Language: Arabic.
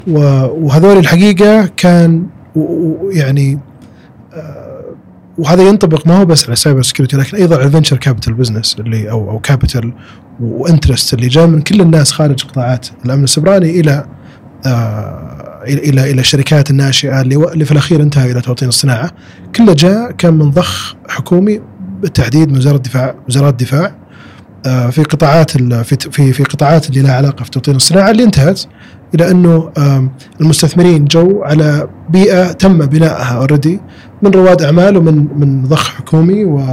وهذول الحقيقة كان يعني وهذا ينطبق ما هو بس على سايبر سكيورتي لكن أيضا على الفينشر كابيتال بزنس اللي أو كابيتال وانترست اللي جاء من كل الناس خارج قطاعات الأمن السيبراني إلى الشركات الناشئة اللي في الأخير انتهى إلى توطين الصناعة. كله جاء كان من ضخ حكومي بالتحديد من وزارات الدفاع في قطاعات في قطاعات اللي لها علاقة في توطين الصناعة اللي انتهت إلى أنه المستثمرين جو على بيئة تم بنائها already من رواد أعمال ومن ضخ حكومي